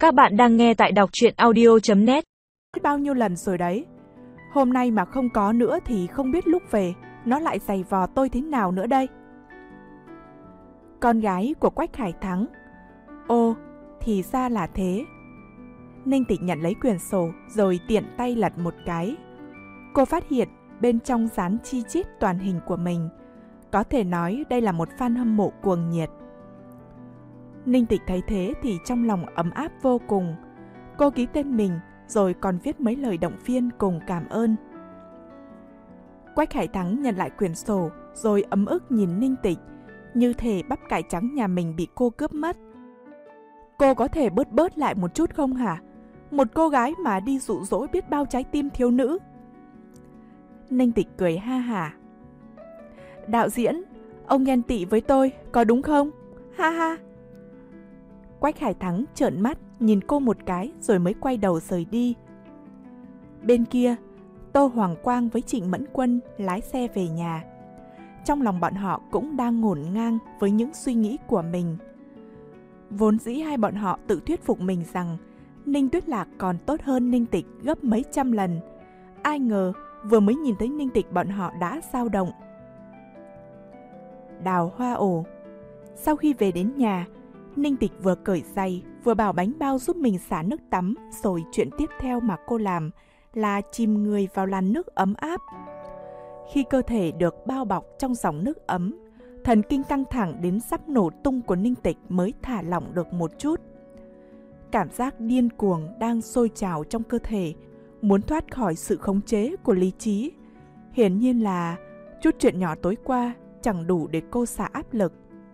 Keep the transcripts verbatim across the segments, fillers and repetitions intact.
Các bạn đang nghe tại đọc truyện audio chấm net. Bao nhiêu lần rồi đấy. Hôm nay mà không có nữa thì không biết lúc về nó lại giày vò tôi thế nào nữa đây. Con gái của Quách Hải Thắng. Ô, thì ra là thế. Ninh Tịch nhận lấy quyển sổ rồi tiện tay lật một cái. Cô phát hiện bên trong dán chi chít toàn hình của mình. Có thể nói đây là một fan hâm mộ cuồng nhiệt. Ninh Tịch thấy thế thì trong lòng ấm áp vô cùng. Cô ký tên mình rồi còn viết mấy lời động viên cùng cảm ơn. Quách Hải Thắng nhận lại quyển sổ rồi ấm ức nhìn Ninh Tịch, như thể bắp cải trắng nhà mình bị cô cướp mất. Cô có thể bớt bớt lại một chút không hả? Một cô gái mà đi dụ dỗ biết bao trái tim thiếu nữ. Ninh Tịch cười ha hả. Đạo diễn, ông ghen tị với tôi, có đúng không? Ha ha. Quách Hải Thắng trợn mắt nhìn cô một cái rồi mới quay đầu rời đi. Bên kia, Tô Hoàng Quang với Trịnh Mẫn Quân lái xe về nhà. Trong lòng bọn họ cũng đang ngổn ngang với những suy nghĩ của mình. Vốn dĩ hai bọn họ tự thuyết phục mình rằng Ninh Tuyết Lạc còn tốt hơn Ninh Tịch gấp mấy trăm lần. Ai ngờ vừa mới nhìn thấy Ninh Tịch bọn họ đã dao động. Đào hoa ổ. Sau khi về đến nhà, Ninh Tịch vừa cởi giày vừa bảo bánh bao giúp mình xả nước tắm, rồi chuyện tiếp theo mà cô làm là chìm người vào làn nước ấm áp. Khi cơ thể được bao bọc trong dòng nước ấm, thần kinh căng thẳng đến sắp nổ tung của Ninh Tịch mới thả lỏng được một chút. Cảm giác điên cuồng đang sôi trào trong cơ thể, muốn thoát khỏi sự khống chế của lý trí. Hiển nhiên là chút chuyện nhỏ tối qua chẳng đủ để cô xả áp lực.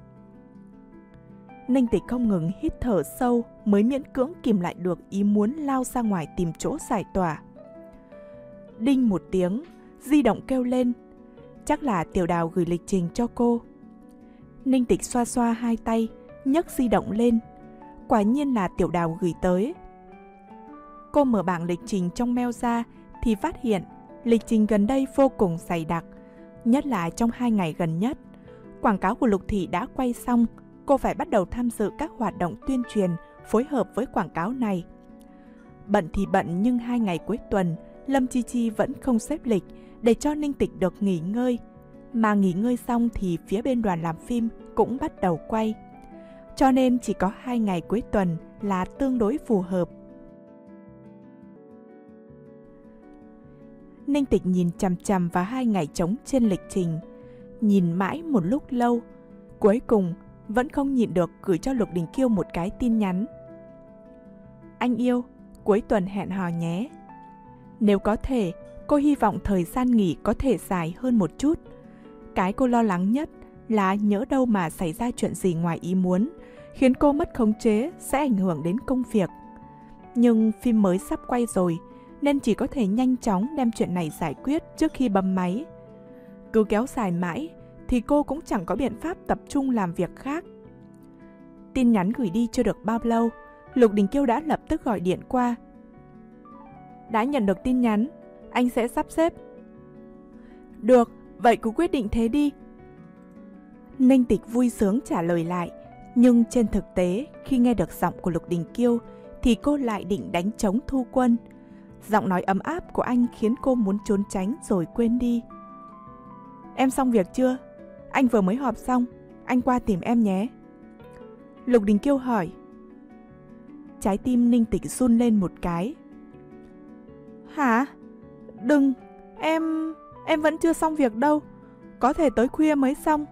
Ninh Tịch không ngừng hít thở sâu mới miễn cưỡng kìm lại được ý muốn lao ra ngoài tìm chỗ giải tỏa. Đinh một tiếng, di động kêu lên. Chắc là Tiểu Đào gửi lịch trình cho cô. Ninh Tịch xoa xoa hai tay, nhấc di động lên. Quả nhiên là Tiểu Đào gửi tới. Cô mở bảng lịch trình trong mail ra thì phát hiện lịch trình gần đây vô cùng dày đặc, nhất là trong hai ngày gần nhất. Quảng cáo của Lục Thị đã quay xong, cô phải bắt đầu tham dự các hoạt động tuyên truyền phối hợp với quảng cáo này. Bận thì bận nhưng hai ngày cuối tuần, Lâm Chi Chi vẫn không xếp lịch để cho Ninh Tịch được nghỉ ngơi. Mà nghỉ ngơi xong thì phía bên đoàn làm phim cũng bắt đầu quay. Cho nên chỉ có hai ngày cuối tuần là tương đối phù hợp. Ninh Tịch nhìn chằm chằm vào hai ngày trống trên lịch trình. Nhìn mãi một lúc lâu, cuối cùng vẫn không nhịn được gửi cho Lục Đình Kiêu một cái tin nhắn. Anh yêu, cuối tuần hẹn hò nhé. Nếu có thể, cô hy vọng thời gian nghỉ có thể dài hơn một chút. Cái cô lo lắng nhất là nhỡ đâu mà xảy ra chuyện gì ngoài ý muốn, khiến cô mất khống chế sẽ ảnh hưởng đến công việc. Nhưng phim mới sắp quay rồi, nên chỉ có thể nhanh chóng đem chuyện này giải quyết trước khi bấm máy. Cứ kéo dài mãi thì cô cũng chẳng có biện pháp tập trung làm việc khác. Tin nhắn gửi đi chưa được bao lâu, Lục Đình Kiêu đã lập tức gọi điện qua. Đã nhận được tin nhắn, anh sẽ sắp xếp. Được, vậy cứ quyết định thế đi. Ninh Tịch vui sướng trả lời lại, nhưng trên thực tế khi nghe được giọng của Lục Đình Kiêu thì cô lại định đánh trống thu quân. Giọng nói ấm áp của anh khiến cô muốn trốn tránh rồi quên đi. Em xong việc chưa? Anh vừa mới họp xong, anh qua tìm em nhé. Lục Đình Kiêu hỏi. Trái tim Ninh Tịch run lên một cái. Hả? Đừng, em... em vẫn chưa xong việc đâu. Có thể tới khuya mới xong.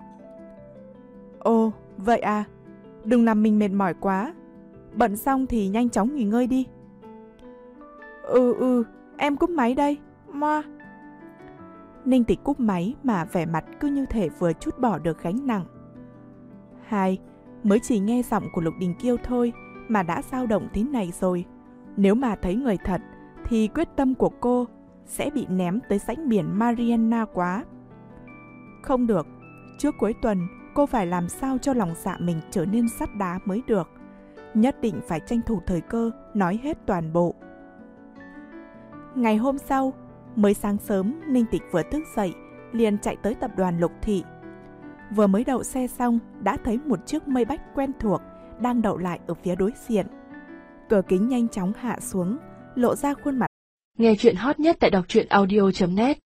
Ồ, vậy à? Đừng làm mình mệt mỏi quá. Bận xong thì nhanh chóng nghỉ ngơi đi. Ừ ừ, em cúp máy đây. Moa. Ninh Tịch cúp máy mà vẻ mặt cứ như thể vừa chút bỏ được gánh nặng. Hai, mới chỉ nghe giọng của Lục Đình Kiêu thôi mà đã dao động thế này rồi. Nếu mà thấy người thật thì quyết tâm của cô sẽ bị ném tới rãnh biển Mariana quá. Không được, trước cuối tuần cô phải làm sao cho lòng dạ mình trở nên sắt đá mới được. Nhất định phải tranh thủ thời cơ nói hết toàn bộ. Ngày hôm sau, mới sáng sớm, Ninh Tịch vừa thức dậy liền chạy tới tập đoàn Lục Thị. Vừa mới đậu xe xong đã thấy một chiếc Maybach quen thuộc đang đậu lại ở phía đối diện. Cửa kính nhanh chóng hạ xuống, lộ ra khuôn mặt. Nghe chuyện hot nhất tại đọc truyện audio chấm net.